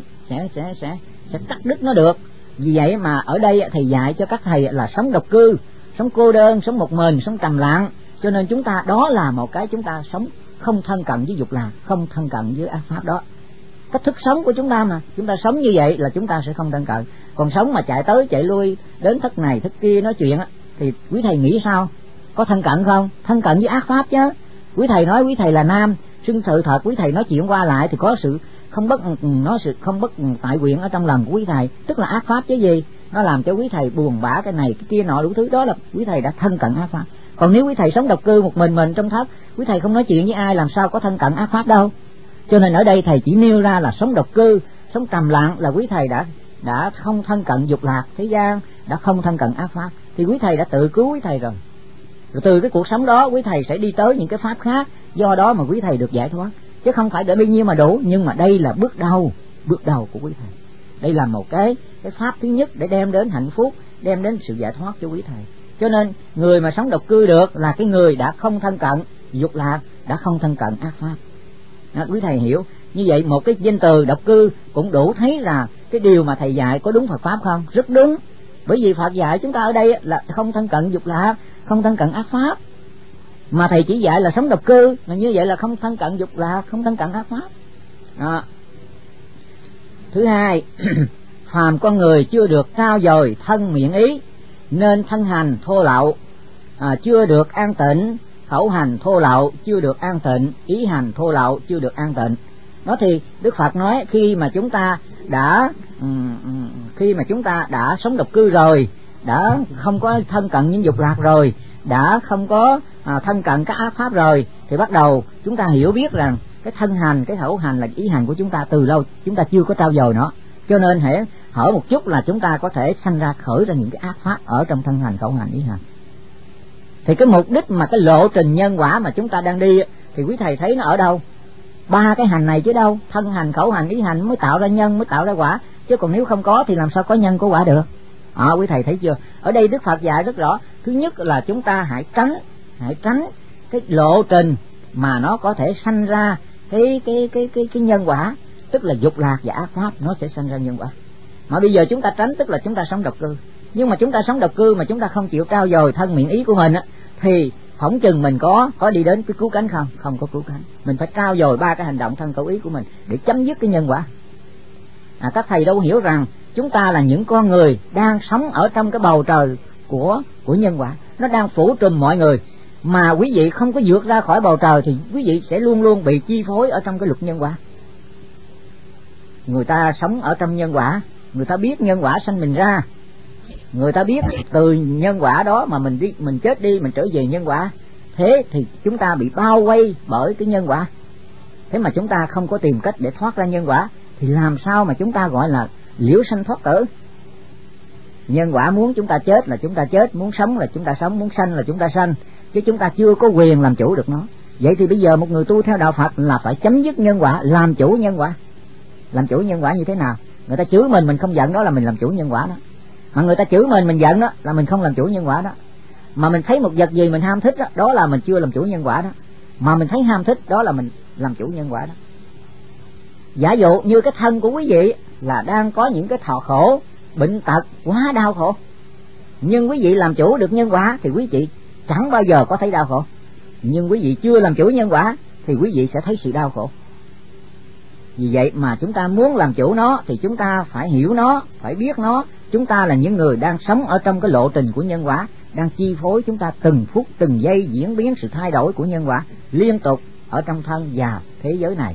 cắt đứt nó được. Vì vậy mà ở đây thầy dạy cho các thầy là sống độc cư, sống cô đơn, sống một mình, sống trầm lặng. Cho nên chúng ta đó là một cái chúng ta sống không thân cận với dục lạc, không thân cận với ác pháp đó. Cách thức sống của chúng ta mà, chúng ta sống như vậy là chúng ta sẽ không thân cận. Còn sống mà chạy tới chạy lui đến thức này thức kia nói chuyện thì quý thầy nghĩ sao? Có thân cận không? Thân cận với ác pháp chứ. Quý thầy nói quý thầy là nam, xưng sự thật, quý thầy nói chuyện qua lại thì có sự không bất tại quyền ở trong lòng của quý thầy, tức là ác pháp chứ gì. Nó làm cho quý thầy buồn bã cái này cái kia nọ đủ thứ, đó là quý thầy đã thân cận ác pháp. Còn nếu quý thầy sống độc cư một mình trong thất, quý thầy không nói chuyện với ai, làm sao có thân cận ác pháp đâu. Cho nên ở đây thầy chỉ nêu ra là sống độc cư, sống trầm lặng là quý thầy đã không thân cận dục lạc thế gian, đã không thân cận ác pháp, thì quý thầy đã tự cứu quý thầy rồi. Rồi từ cái cuộc sống đó quý thầy sẽ đi tới những cái pháp khác, do đó mà quý thầy được giải thoát, chứ không phải để bấy nhiêu mà đủ. Nhưng mà đây là bước đầu của quý thầy. Đây là một cái pháp thứ nhất để đem đến hạnh phúc, đem đến sự giải thoát cho quý thầy. Cho nên người mà sống độc cư được là cái người đã không thân cận dục lạc, đã không thân cận ác pháp. Đó, quý thầy hiểu như vậy. Một cái danh từ độc cư cũng đủ thấy là cái điều mà thầy dạy có đúng Phật pháp không? Rất đúng. Bởi vì Phật dạy chúng ta ở đây là không thân cận dục lạc, không thân cận ác pháp, mà thầy chỉ dạy là sống độc cư, là như vậy là không thân cận dục lạc, không thân cận ác pháp. Đó. Thứ hai, phàm con người chưa được trao dồi thân miệng ý nên thân hành thô lậu, chưa được an tịnh, khẩu hành thô lậu chưa được an tịnh, ý hành thô lậu chưa được an tịnh. Đó thì Đức Phật nói khi mà chúng ta đã sống độc cư rồi, đã không có thân cận những dục lạc rồi, đã không có thân cận các ác pháp rồi, thì bắt đầu chúng ta hiểu biết rằng cái thân hành, cái khẩu hành là ý hành của chúng ta từ lâu chúng ta chưa có trao dồi nó. Cho nên hễ hỏi một chút là chúng ta có thể khởi ra những cái ác pháp ở trong thân hành, khẩu hành, ý hành. Thì cái mục đích mà cái lộ trình nhân quả mà chúng ta đang đi thì quý thầy thấy nó ở đâu? Ba cái hành này chứ đâu. Thân hành, khẩu hành, ý hành mới tạo ra nhân, mới tạo ra quả. Chứ còn nếu không có thì làm sao có nhân có quả được. Quý thầy thấy chưa? Ở đây Đức Phật dạy rất rõ. Thứ nhất là chúng ta hãy tránh cái lộ trình mà nó có thể sanh ra cái nhân quả, tức là dục lạc và ác pháp, nó sẽ sanh ra nhân quả. Mà bây giờ chúng ta tránh tức là chúng ta sống độc cư. Nhưng mà chúng ta sống độc cư mà chúng ta không chịu trao dồi thân miệng ý của mình thì phỏng chừng mình có đi đến cái cứu cánh không? Không có cứu cánh. Mình phải trao dồi ba cái hành động thân khẩu ý của mình để chấm dứt cái nhân quả. Các thầy đâu hiểu rằng chúng ta là những con người đang sống ở trong cái bầu trời của nhân quả, nó đang phủ trùm mọi người. Mà quý vị không có vượt ra khỏi bầu trời thì quý vị sẽ luôn luôn bị chi phối ở trong cái luật nhân quả. người ta sống ở trong nhân quả, người ta biết nhân quả sanh mình ra, người ta biết từ nhân quả đó mà mình chết đi mình trở về nhân quả. Thế thì chúng ta bị bao vây bởi cái nhân quả, thế mà chúng ta không có tìm cách để thoát ra nhân quả, thì làm sao mà chúng ta gọi là liễu sanh thoát tử? Nhân quả muốn chúng ta chết là chúng ta chết, muốn sống là chúng ta sống, muốn sanh là chúng ta sanh, chứ chúng ta chưa có quyền làm chủ được nó. Vậy thì bây giờ một người tu theo đạo Phật là phải chấm dứt nhân quả, làm chủ nhân quả. Làm chủ nhân quả như thế nào? Người ta chửi mình không giận, đó là mình làm chủ nhân quả đó. Mà người ta chửi mình giận đó là mình không làm chủ nhân quả đó. Mà mình thấy một vật gì mình ham thích đó, đó là mình chưa làm chủ nhân quả đó. Mà mình thấy ham thích đó là mình làm chủ nhân quả đó. Giả dụ như cái thân của quý vị là đang có những cái thọ khổ, bệnh tật, quá đau khổ, nhưng quý vị làm chủ được nhân quả thì quý vị chẳng bao giờ có thấy đau khổ. Nhưng quý vị chưa làm chủ nhân quả thì quý vị sẽ thấy sự đau khổ. Vì vậy mà chúng ta muốn làm chủ nó thì chúng ta phải hiểu nó, phải biết nó. Chúng ta là những người đang sống ở trong cái lộ trình của nhân quả, đang chi phối chúng ta từng phút từng giây diễn biến sự thay đổi của nhân quả liên tục ở trong thân và thế giới này.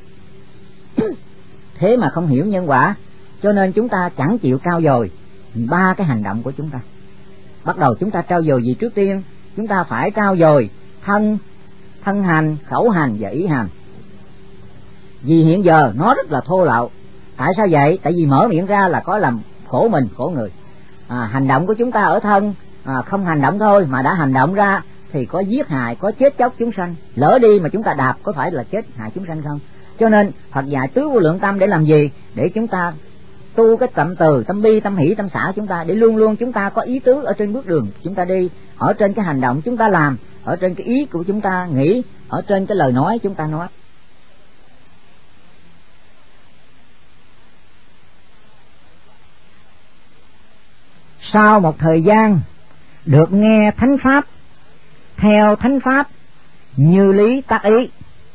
Thế mà không hiểu nhân quả, cho nên chúng ta chẳng chịu trau dồi ba cái hành động của chúng ta. Bắt đầu chúng ta trau dồi gì? Trước tiên chúng ta phải trau dồi thân hành, khẩu hành và ý hành. Vì hiện giờ nó rất là thô lậu. Tại sao vậy? Tại vì mở miệng ra là có làm khổ mình, khổ người. Hành động của chúng ta ở thân không hành động thôi mà đã hành động ra thì có giết hại, có chết chóc chúng sanh. Lỡ đi mà chúng ta đạp có phải là chết hại chúng sanh không? Cho nên Phật dạy tứ vô lượng tâm để làm gì? Để chúng ta tu cái cậm từ, tâm bi, tâm hỷ, tâm xả chúng ta, để luôn luôn chúng ta có ý tứ ở trên bước đường chúng ta đi, ở trên cái hành động chúng ta làm, ở trên cái ý của chúng ta nghĩ, ở trên cái lời nói chúng ta nói. Sau một thời gian được nghe thánh pháp, theo thánh pháp như lý tác ý,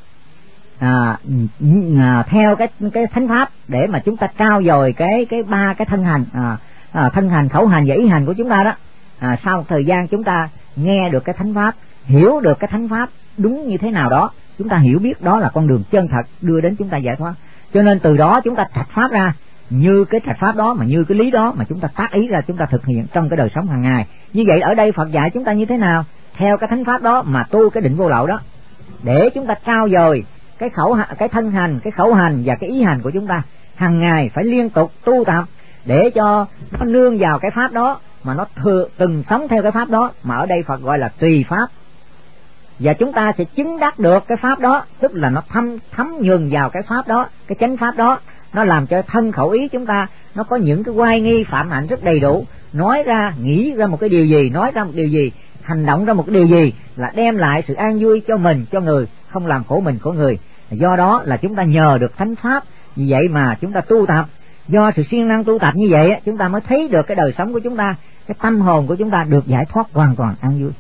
theo cái thánh pháp để mà chúng ta trau dồi cái ba cái thân hành, thân hành, khẩu hành và ý hành của chúng ta đó. Sau một thời gian chúng ta nghe được cái thánh pháp, hiểu được cái thánh pháp đúng như thế nào đó, chúng ta hiểu biết đó là con đường chân thật đưa đến chúng ta giải thoát. Cho nên từ đó chúng ta trạch pháp ra như cái trạch pháp đó, mà như cái lý đó mà chúng ta tác ý ra, chúng ta thực hiện trong cái đời sống hàng ngày. Như vậy ở đây Phật dạy chúng ta như thế nào? Theo cái thánh pháp đó mà tu cái định vô lậu đó, để chúng ta trau dồi cái thân hành, cái khẩu hành và cái ý hành của chúng ta hàng ngày phải liên tục tu tập để cho nó nương vào cái pháp đó, mà nó từng sống theo cái pháp đó, mà ở đây Phật gọi là tùy pháp. Và chúng ta sẽ chứng đắc được cái pháp đó, tức là nó thấm nhuần vào cái pháp đó, cái chánh pháp đó, nó làm cho thân khẩu ý chúng ta nó có những cái oai nghi phạm hạnh rất đầy đủ. Nói ra, nghĩ ra một cái điều gì, nói ra một điều gì, hành động ra một cái điều gì là đem lại sự an vui cho mình, cho người, không làm khổ mình, khổ người. Do đó là chúng ta nhờ được thánh pháp, vì vậy mà chúng ta tu tập. Do sự siêng năng tu tập như vậy chúng ta mới thấy được cái đời sống của chúng ta, cái tâm hồn của chúng ta được giải thoát hoàn toàn an vui.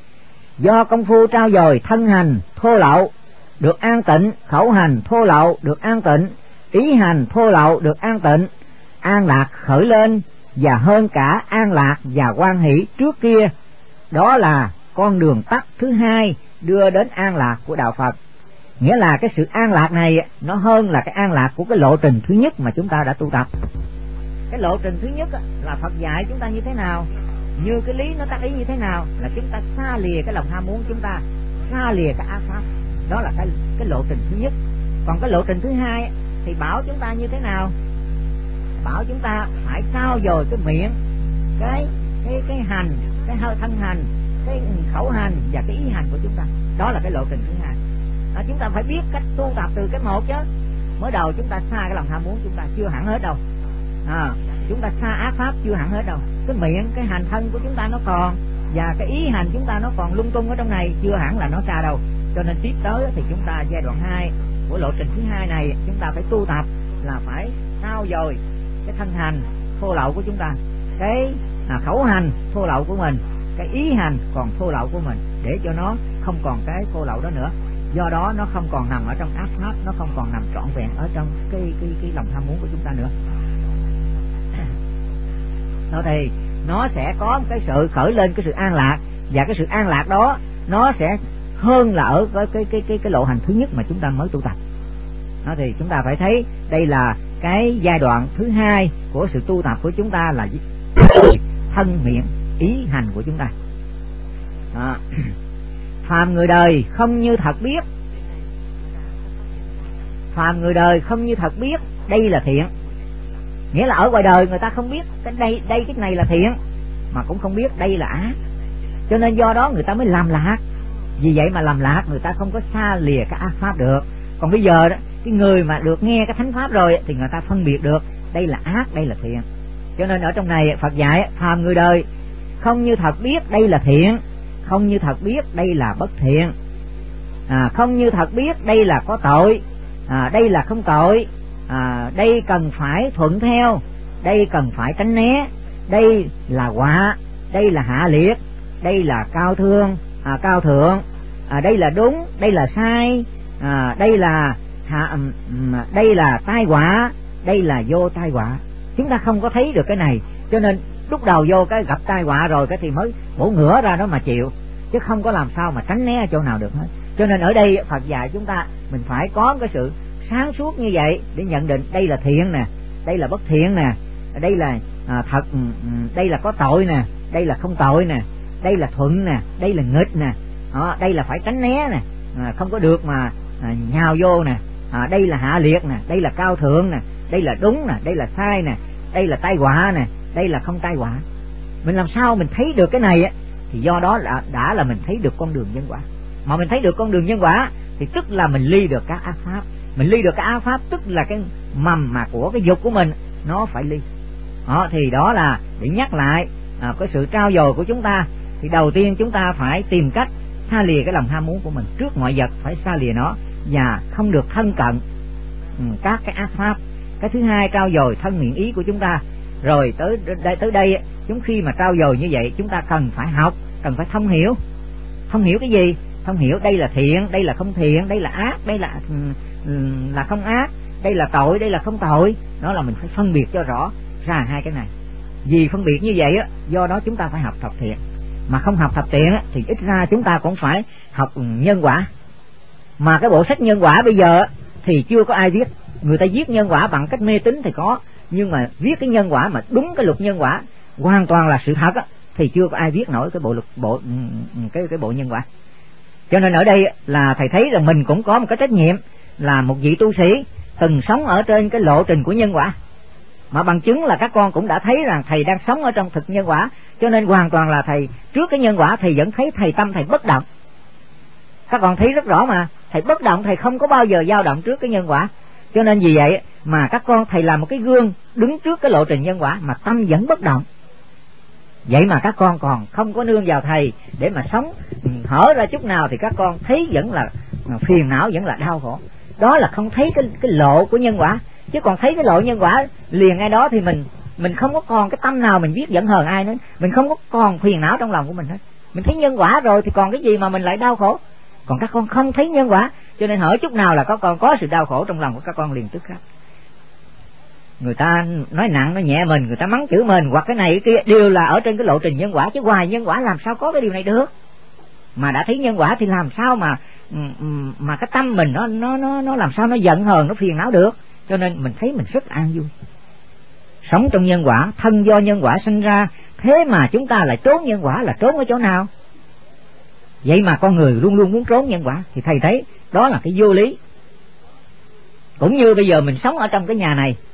Do công phu trau dồi thân hành thô lậu được an tịnh, khẩu hành thô lậu được an tịnh, ý hành thô lậu được an tịnh, an lạc khởi lên, và hơn cả an lạc và hoan hỷ trước kia, đó là con đường tắt thứ hai đưa đến an lạc của đạo Phật. Nghĩa là cái sự an lạc này nó hơn là cái an lạc của cái lộ trình thứ nhất mà chúng ta đã tu tập. Cái lộ trình thứ nhất là Phật dạy chúng ta như thế nào, như cái lý nó tác ý như thế nào, là chúng ta xa lìa cái lòng ham muốn, chúng ta xa lìa cái ác pháp. Đó là cái lộ trình thứ nhất. Còn cái lộ trình thứ hai thì bảo chúng ta như thế nào? Bảo chúng ta phải trau dồi cái miệng, cái hành, cái thân hành, cái khẩu hành và cái ý hành của chúng ta. Đó là cái lộ trình thứ hai. Chúng ta phải biết cách tu tập từ cái một chứ. Mới đầu chúng ta xa cái lòng ham muốn, chúng ta chưa hẳn hết đâu. Chúng ta xa ác pháp chưa hẳn hết đâu. Cái miệng, cái hành thân của chúng ta nó còn, và cái ý hành chúng ta nó còn lung tung ở trong này, chưa hẳn là nó xa đâu. Cho nên tiếp tới thì chúng ta giai đoạn 2 của lộ trình thứ hai này, chúng ta phải tu tập là phải trau dồi cái thân hành thô lậu của chúng ta, cái khẩu hành thô lậu của mình, cái ý hành còn thô lậu của mình, để cho nó không còn cái thô lậu đó nữa. Do đó nó không còn nằm ở trong ác pháp, nó không còn nằm trọn vẹn ở trong cái lòng ham muốn của chúng ta nữa. Đó thì nó sẽ có một cái sự khởi lên cái sự an lạc, và cái sự an lạc đó nó sẽ hơn là ở cái lộ hành thứ nhất mà chúng ta mới tu tập. Đó thì chúng ta phải thấy đây là cái giai đoạn thứ hai của sự tu tập của chúng ta là thân miệng ý hành của chúng ta. Đó. Phàm người đời không như thật biết, phàm người đời không như thật biết đây là thiện. Nghĩa là ở ngoài đời người ta không biết cái này là thiện, mà cũng không biết đây là ác, cho nên do đó người ta mới làm lạc. Vì vậy mà làm lạc, người ta không có xa lìa cái ác pháp được. Còn bây giờ đó, cái người mà được nghe cái thánh pháp rồi thì người ta phân biệt được đây là ác, đây là thiện. Cho nên ở trong này Phật dạy phàm người đời không như thật biết đây là thiện, không như thật biết đây là bất thiện, không như thật biết đây là có tội, đây là không tội, đây cần phải thuận theo, đây cần phải tránh né, đây là quả, đây là hạ liệt, đây là cao thượng, đây là đúng, đây là sai, đây là tai họa, đây là vô tai họa. Chúng ta không có thấy được cái này, cho nên lúc đầu vô cái gặp tai họa rồi cái thì mới bổ ngửa ra đó mà chịu, chứ không có làm sao mà tránh né ở chỗ nào được hết. Cho nên ở đây Phật dạy chúng ta mình phải có cái sự sáng suốt như vậy để nhận định đây là thiện nè, đây là bất thiện nè, đây là thật, đây là có tội nè, đây là không tội nè, đây là thuận nè, đây là nghịch nè, đây là phải tránh né nè, không có được mà nhào vô nè, đây là hạ liệt nè, đây là cao thượng nè, đây là đúng nè, đây là sai nè, đây là tai họa nè, đây là không tai họa. Mình làm sao mình thấy được cái này á, thì do đó đã là mình thấy được con đường nhân quả. Mà mình thấy được con đường nhân quả thì tức là mình ly được các ác pháp. Mình ly được các ác pháp tức là cái mầm mà của cái dục của mình nó phải ly. Thì đó là để nhắc lại cái sự trao dồi của chúng ta. Thì đầu tiên chúng ta phải tìm cách xa lìa cái lòng ham muốn của mình trước mọi vật, phải xa lìa nó và không được thân cận các cái ác pháp. Cái thứ hai, trao dồi thân miệng ý của chúng ta. Rồi tới đây chúng khi mà trao dồi như vậy chúng ta cần phải học, cần phải thông hiểu. Thông hiểu cái gì? Thông hiểu đây là thiện, đây là không thiện, đây là ác, đây là không ác, đây là tội, đây là không tội. Đó là mình phải phân biệt cho rõ ra hai cái này. Vì phân biệt như vậy do đó chúng ta phải học thập thiện. Mà không học thập thiện thì ít ra chúng ta cũng phải học nhân quả. Mà cái bộ sách nhân quả bây giờ thì chưa có ai viết. Người ta viết nhân quả bằng cách mê tín thì có, nhưng mà viết cái nhân quả mà đúng cái luật nhân quả hoàn toàn là sự thật thì chưa có ai viết nổi cái bộ nhân quả. Cho nên ở đây là thầy thấy rằng mình cũng có một cái trách nhiệm là một vị tu sĩ từng sống ở trên cái lộ trình của nhân quả. Mà bằng chứng là các con cũng đã thấy rằng thầy đang sống ở trong thực nhân quả, cho nên hoàn toàn là thầy trước cái nhân quả thầy vẫn thấy tâm thầy bất động. Các con thấy rất rõ mà, thầy bất động, thầy không có bao giờ dao động trước cái nhân quả. Cho nên vì vậy mà các con thầy làm một cái gương đứng trước cái lộ trình nhân quả mà tâm vẫn bất động. Vậy mà các con còn không có nương vào thầy để mà sống hở ra chút nào thì các con thấy vẫn là phiền não, vẫn là đau khổ. Đó là không thấy cái lộ của nhân quả. Chứ còn thấy cái lộ nhân quả liền ngay đó thì mình không có còn cái tâm nào mình viết giận hờn ai nữa, mình không có còn phiền não trong lòng của mình hết. Mình thấy nhân quả rồi thì còn cái gì mà mình lại đau khổ. Còn các con không thấy nhân quả, cho nên hở chút nào là các con có sự đau khổ trong lòng của các con liền tức khắc. Người ta nói nặng nói nhẹ mình, người ta mắng chửi mình hoặc cái này cái kia đều là ở trên cái lộ trình nhân quả, chứ ngoài nhân quả làm sao có cái điều này được. Mà đã thấy nhân quả thì làm sao mà cái tâm mình nó làm sao nó giận hờn, nó phiền não được. Cho nên mình thấy mình rất an vui. Sống trong nhân quả, thân do nhân quả sinh ra, thế mà chúng ta lại trốn nhân quả là trốn ở chỗ nào? Vậy mà con người luôn luôn muốn trốn nhân quả thì thầy thấy đó là cái vô lý. Cũng như bây giờ mình sống ở trong cái nhà này,